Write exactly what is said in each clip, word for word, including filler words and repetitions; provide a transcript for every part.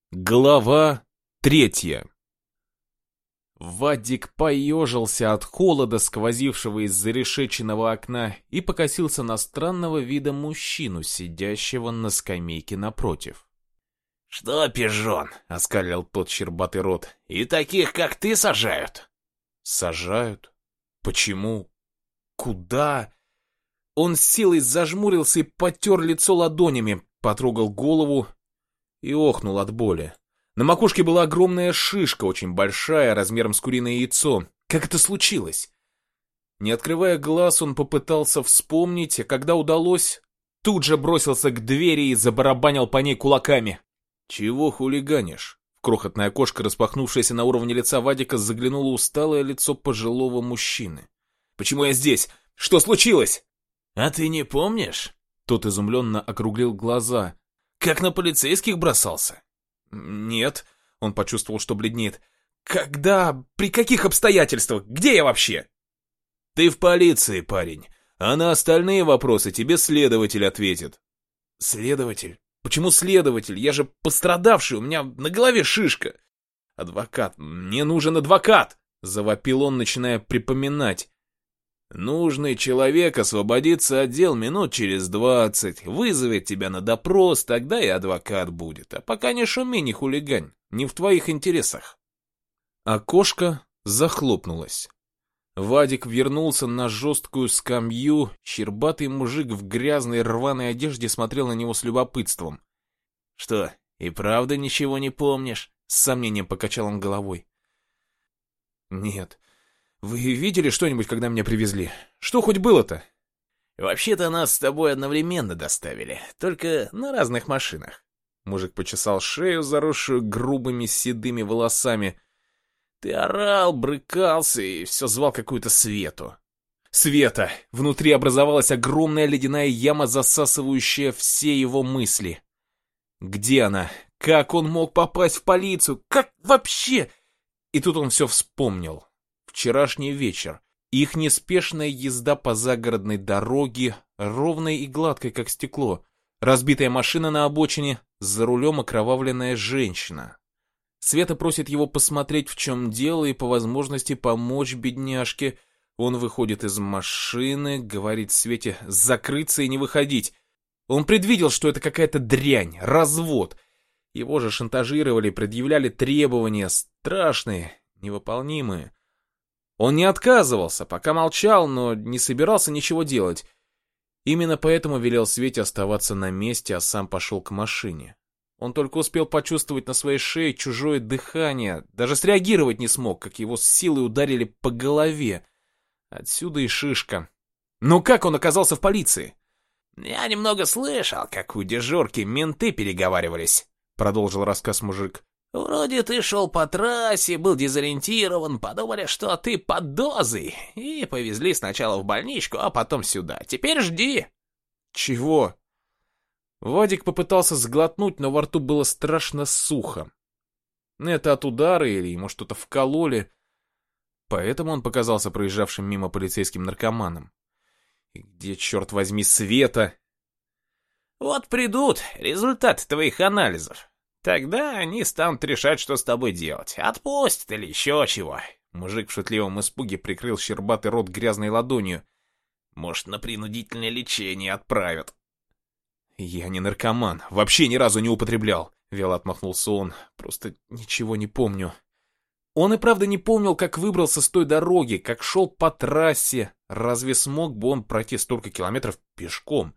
Глава третья. Вадик поежился от холода, сквозившего из зарешеченного окна, и покосился на странного вида мужчину, сидящего на скамейке напротив. «Что, пижон?» — оскалил тот щербатый рот. «И таких, как ты, сажают?» «Сажают? Почему? Куда?» Он с силой зажмурился и потер лицо ладонями, потрогал голову и охнул от боли. На макушке была огромная шишка, очень большая, размером с куриное яйцо. Как это случилось? Не открывая глаз, он попытался вспомнить, а когда удалось, тут же бросился к двери и забарабанил по ней кулаками. «Чего хулиганишь?» В крохотное окошко, распахнувшееся на уровне лица Вадика, заглянуло усталое лицо пожилого мужчины. «Почему я здесь? Что случилось?» «А ты не помнишь?» Тот изумленно округлил глаза. «Как на полицейских бросался?» «Нет», — он почувствовал, что бледнеет. «Когда? При каких обстоятельствах? Где я вообще?» «Ты в полиции, парень, а на остальные вопросы тебе следователь ответит». «Следователь? Почему следователь? Я же пострадавший, у меня на голове шишка». «Адвокат, мне нужен адвокат!» — завопил он, начиная припоминать. «Нужный человек освободится от дел минут через двадцать, вызовет тебя на допрос, тогда и адвокат будет. А пока не шуми, не хулигань, не в твоих интересах». Окошко захлопнулось. Вадик вернулся на жесткую скамью, щербатый мужик в грязной рваной одежде смотрел на него с любопытством. «Что, и правда ничего не помнишь?» — с сомнением покачал он головой. «Нет. Вы видели что-нибудь, когда меня привезли? Что хоть было-то?» «Вообще-то нас с тобой одновременно доставили, только на разных машинах». Мужик почесал шею, заросшую грубыми седыми волосами. «Ты орал, брыкался и все звал какую-то Свету». «Света!» Внутри образовалась огромная ледяная яма, засасывающая все его мысли. Где она? Как он мог попасть в полицию? Как вообще? И тут он все вспомнил. Вчерашний вечер. Их неспешная езда по загородной дороге, ровной и гладкой, как стекло. Разбитая машина на обочине, за рулем окровавленная женщина. Света просит его посмотреть, в чем дело, и по возможности помочь бедняжке. Он выходит из машины, говорит Свете закрыться и не выходить. Он предвидел, что это какая-то дрянь, развод. Его же шантажировали, предъявляли требования, страшные, невыполнимые. Он не отказывался, пока молчал, но не собирался ничего делать. Именно поэтому велел Свете оставаться на месте, а сам пошел к машине. Он только успел почувствовать на своей шее чужое дыхание, даже среагировать не смог, как его с силой ударили по голове. Отсюда и шишка. Но как он оказался в полиции? «Я немного слышал, как у дежурки менты переговаривались», — продолжил рассказ мужик. «Вроде ты шел по трассе, был дезориентирован, подумали, что ты под дозой, и повезли сначала в больничку, а потом сюда. Теперь жди». «Чего?» Вадик попытался сглотнуть, но во рту было страшно сухо. Это от удара или ему что-то вкололи. Поэтому он показался проезжавшим мимо полицейским наркоманом. И где, черт возьми, Света? «Вот придут результаты твоих анализов. Тогда они станут решать, что с тобой делать. Отпустят или еще чего». Мужик в шутливом испуге прикрыл щербатый рот грязной ладонью. «Может, на принудительное лечение отправят». «Я не наркоман, вообще ни разу не употреблял», — вяло отмахнулся он. «Просто ничего не помню». Он и правда не помнил, как выбрался с той дороги, как шел по трассе. Разве смог бы он пройти столько километров пешком?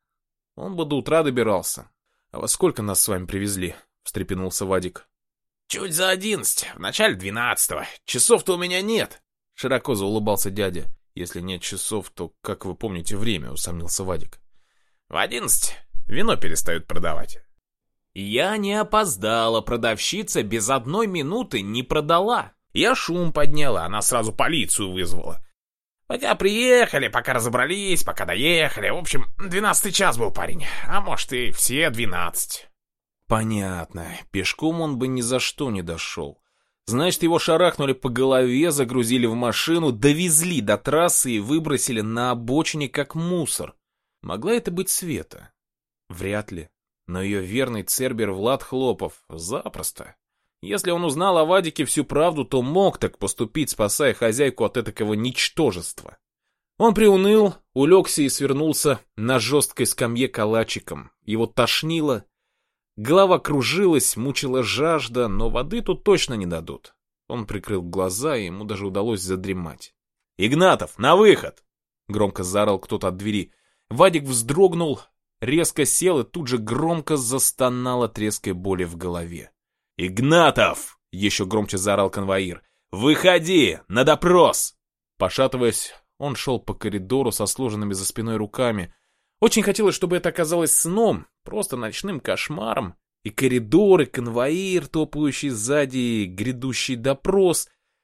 Он бы до утра добирался. «А во сколько нас с вами привезли?» — встрепенулся Вадик. «Чуть за одиннадцать, в начале двенадцатого. Часов-то у меня нет», — широко заулыбался дядя. «Если нет часов, то как вы помните время?» — усомнился Вадик. «В одиннадцать вино перестают продавать». «Я не опоздала, продавщица без одной минуты не продала. Я шум подняла, она сразу полицию вызвала. Пока приехали, пока разобрались, пока доехали. В общем, двенадцатый час был, парень, а может и все двенадцать». «Понятно. Пешком он бы ни за что не дошел. Значит, его шарахнули по голове, загрузили в машину, довезли до трассы и выбросили на обочине как мусор. Могла это быть Света? Вряд ли. Но ее верный цербер Влад Хлопов запросто. Если он узнал о Вадике всю правду, то мог так поступить, спасая хозяйку от этакого ничтожества. Он приуныл, улегся и свернулся на жесткой скамье калачиком. Его тошнило, голова кружилась, мучила жажда, но воды тут точно не дадут. Он прикрыл глаза, и ему даже удалось задремать. «Игнатов, на выход!» — громко заорал кто-то от двери. Вадик вздрогнул, резко сел и тут же громко застонал от резкой боли в голове. «Игнатов!» — еще громче заорал конвоир. «Выходи! На допрос!» Пошатываясь, он шел по коридору со сложенными за спиной руками. Очень хотелось, чтобы это оказалось сном, просто ночным кошмаром. И коридор, и конвоир, топающий сзади, и грядущий допрос.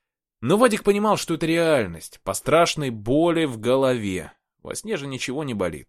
Но Вадик понимал, что это реальность, по страшной боли в голове. Во сне же ничего не болит.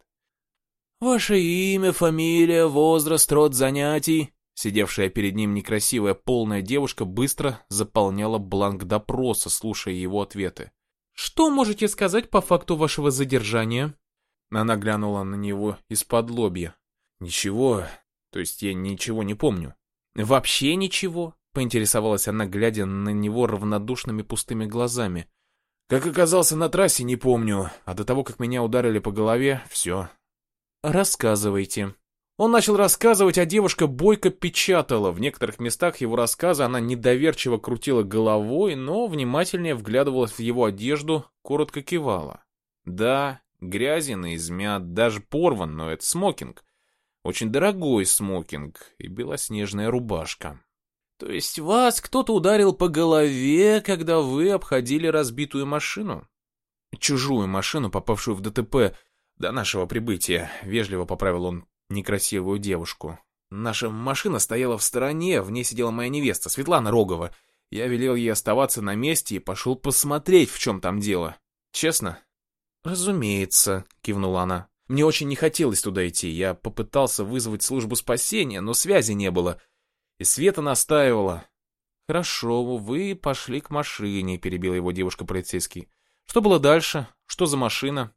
«Ваше имя, фамилия, возраст, род занятий?» Сидевшая перед ним некрасивая полная девушка быстро заполняла бланк допроса, слушая его ответы. «Что можете сказать по факту вашего задержания?» Она глянула на него из-под лобья. «Ничего, то есть я ничего не помню». «Вообще ничего?» — поинтересовалась она, глядя на него равнодушными пустыми глазами. «Как оказался на трассе, не помню, а до того, как меня ударили по голове, все». «Рассказывайте». Он начал рассказывать, а девушка бойко печатала. В некоторых местах его рассказа она недоверчиво крутила головой, но внимательнее вглядывалась в его одежду, коротко кивала. Да, грязен и измят, даже порван, но это смокинг. Очень дорогой смокинг и белоснежная рубашка. То есть вас кто-то ударил по голове, когда вы обходили разбитую машину? Чужую машину, попавшую в ДТП до нашего прибытия, вежливо поправил он некрасивую девушку. Наша машина стояла в стороне, в ней сидела моя невеста, Светлана Рогова. Я велел ей оставаться на месте и пошел посмотреть, в чем там дело. Честно? Разумеется, кивнула она. Мне очень не хотелось туда идти. Я попытался вызвать службу спасения, но связи не было. И Света настаивала. Хорошо, вы пошли к машине, перебила его девушка-полицейский. Что было дальше? Что за машина?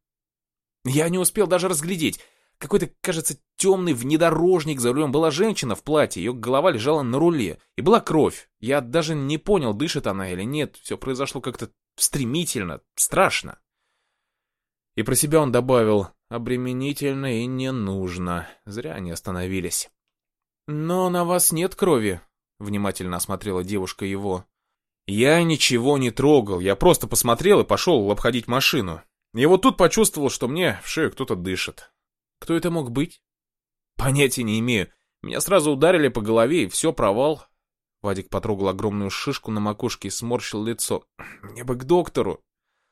Я не успел даже разглядеть. Какой-то, кажется, темный внедорожник, за рулем была женщина в платье, ее голова лежала на руле, и была кровь. Я даже не понял, дышит она или нет, все произошло как-то стремительно, страшно. И про себя он добавил, обременительно и не нужно, зря они остановились. «Но на вас нет крови», — внимательно осмотрела девушка его. «Я ничего не трогал, я просто посмотрел и пошел обходить машину. И вот тут почувствовал, что мне в шею кто-то дышит». Кто это мог быть? Понятия не имею. Меня сразу ударили по голове, и все, провал. Вадик потрогал огромную шишку на макушке и сморщил лицо. Мне бы к доктору.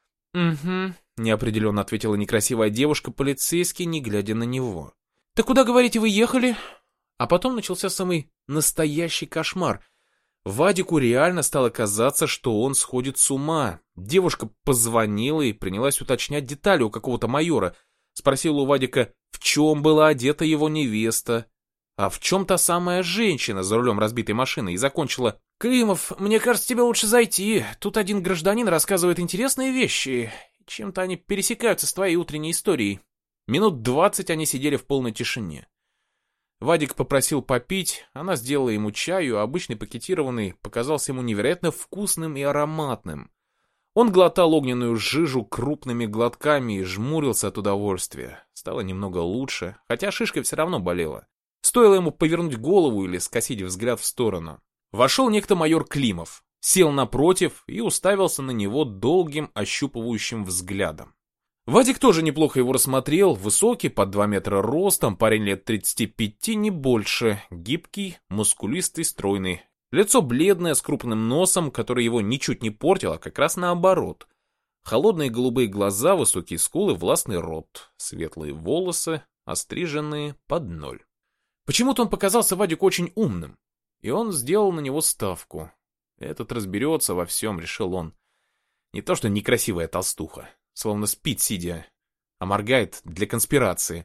Угу, неопределенно ответила некрасивая девушка, полицейский, не глядя на него. Так куда, говорите, вы ехали? А потом начался самый настоящий кошмар. Вадику реально стало казаться, что он сходит с ума. Девушка позвонила и принялась уточнять детали у какого-то майора. Спросил у Вадика, в чем была одета его невеста, а в чем та самая женщина за рулем разбитой машины, и закончила: «Климов, мне кажется, тебе лучше зайти. Тут один гражданин рассказывает интересные вещи. Чем-то они пересекаются с твоей утренней историей». Минут двадцать они сидели в полной тишине. Вадик попросил попить, она сделала ему чаю, а обычный пакетированный показался ему невероятно вкусным и ароматным. Он глотал огненную жижу крупными глотками и жмурился от удовольствия. Стало немного лучше, хотя шишка все равно болела. Стоило ему повернуть голову или скосить взгляд в сторону. Вошел некто майор Климов, сел напротив и уставился на него долгим ощупывающим взглядом. Вадик тоже неплохо его рассмотрел, высокий, под два метра ростом, парень лет тридцати пяти, не больше, гибкий, мускулистый, стройный. Лицо бледное, с крупным носом, который его ничуть не портил, а как раз наоборот. Холодные голубые глаза, высокие скулы, властный рот, светлые волосы, остриженные под ноль. Почему-то он показался Вадику очень умным, и он сделал на него ставку. Этот разберется во всем, решил он. Не то что некрасивая толстуха, словно спит сидя, а моргает для конспирации.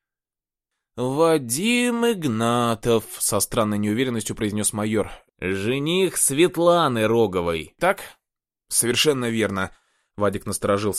«Вадим Игнатов», — со странной неуверенностью произнес майор, — «жених Светланы Роговой, так?» «Совершенно верно», — Вадик насторожился.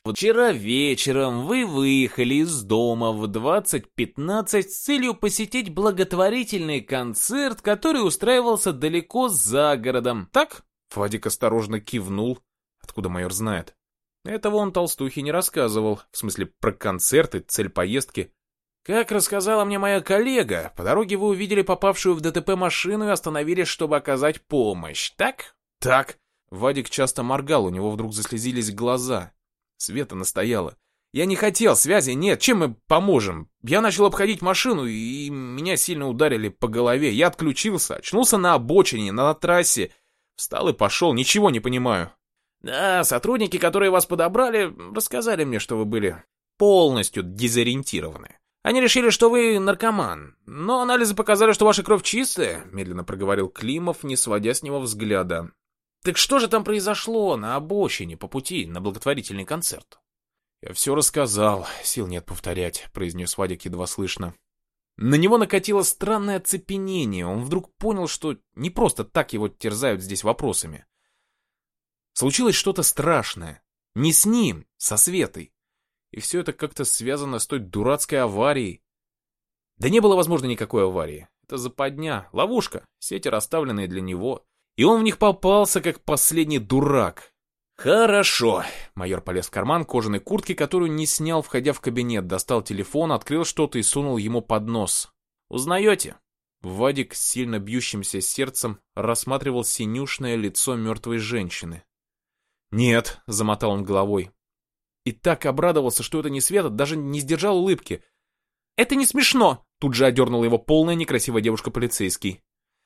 Вчера вечером вы выехали из дома в двадцать пятнадцать с целью посетить благотворительный концерт, который устраивался далеко за городом, так?» Вадик осторожно кивнул. Откуда майор знает? Этого он толстухе не рассказывал, в смысле про концерты, цель поездки. «Как рассказала мне моя коллега, по дороге вы увидели попавшую в ДТП машину и остановились, чтобы оказать помощь, так?» «Так». Вадик часто моргал, у него вдруг заслезились глаза. Света настояла. «Я не хотел, связи нет, чем мы поможем? Я начал обходить машину, и меня сильно ударили по голове. Я отключился, очнулся на обочине, на трассе. Встал и пошел, ничего не понимаю». «Да, сотрудники, которые вас подобрали, рассказали мне, что вы были полностью дезориентированы. Они решили, что вы наркоман, но анализы показали, что ваша кровь чистая», медленно проговорил Климов, не сводя с него взгляда. «Так что же там произошло на обочине по пути на благотворительный концерт?» «Я все рассказал, сил нет повторять», — произнес Вадик едва слышно. На него накатило странное оцепенение, он вдруг понял, что не просто так его терзают здесь вопросами. Случилось что-то страшное, не с ним, со Светой. И все это как-то связано с той дурацкой аварией. Да не было, возможно, никакой аварии. Это западня, ловушка, сети, расставленные для него. И он в них попался, как последний дурак. «Хорошо». Майор полез в карман кожаной куртки, которую не снял, входя в кабинет. Достал телефон, открыл что-то и сунул ему под нос. «Узнаете?» Вадик с сильно бьющимся сердцем рассматривал синюшное лицо мертвой женщины. «Нет», — замотал он головой. И так обрадовался, что это не Света, даже не сдержал улыбки. «Это не смешно!» — тут же одернула его полная некрасивая девушка-полицейский.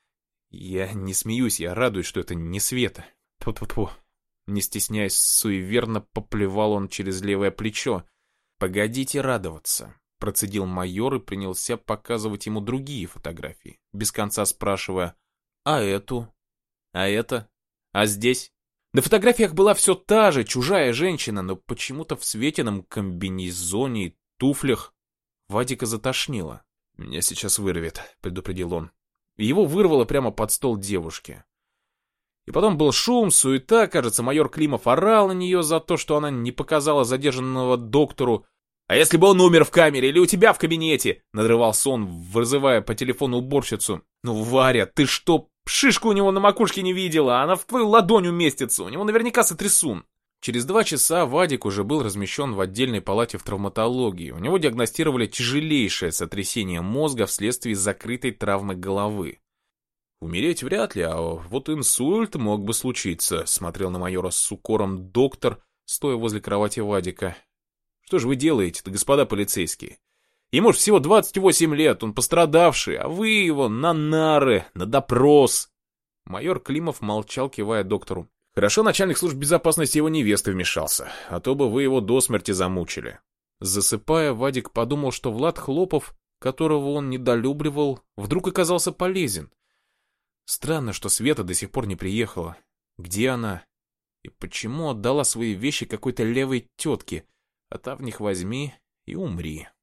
«Я не смеюсь, я радуюсь, что это не Света. Тьфу-тьфу-тьфу». Не стесняясь, суеверно поплевал он через левое плечо. «Погодите радоваться», — процедил майор и принялся показывать ему другие фотографии, без конца спрашивая: «А эту? А это? А здесь?» На фотографиях была все та же чужая женщина, но почему-то в Светином комбинезоне и туфлях. Вадика затошнило. «Меня сейчас вырвет», — предупредил он. Его вырвало прямо под стол девушки. И потом был шум, суета, кажется, майор Климов орал на нее за то, что она не показала задержанного доктору. «А если бы он умер в камере или у тебя в кабинете?» — надрывался он, вызывая по телефону уборщицу. «Ну, Варя, ты что, шишку у него на макушке не видела? Она в твою ладонь уместится, у него наверняка сотрясун». Через два часа Вадик уже был размещен в отдельной палате в травматологии. У него диагностировали тяжелейшее сотрясение мозга вследствие закрытой травмы головы. «Умереть вряд ли, а вот инсульт мог бы случиться», — смотрел на майора с укором доктор, стоя возле кровати Вадика. «Что же вы делаете-то, господа полицейские? Ему ж всего двадцать восемь лет, он пострадавший, а вы его на нары, на допрос». Майор Климов молчал, кивая доктору. «Хорошо, начальник служб безопасности его невесты вмешался, а то бы вы его до смерти замучили». Засыпая, Вадик подумал, что Влад Хлопов, которого он недолюбливал, вдруг оказался полезен. Странно, что Света до сих пор не приехала. Где она? И почему отдала свои вещи какой-то левой тетке? А та в них возьми и умри.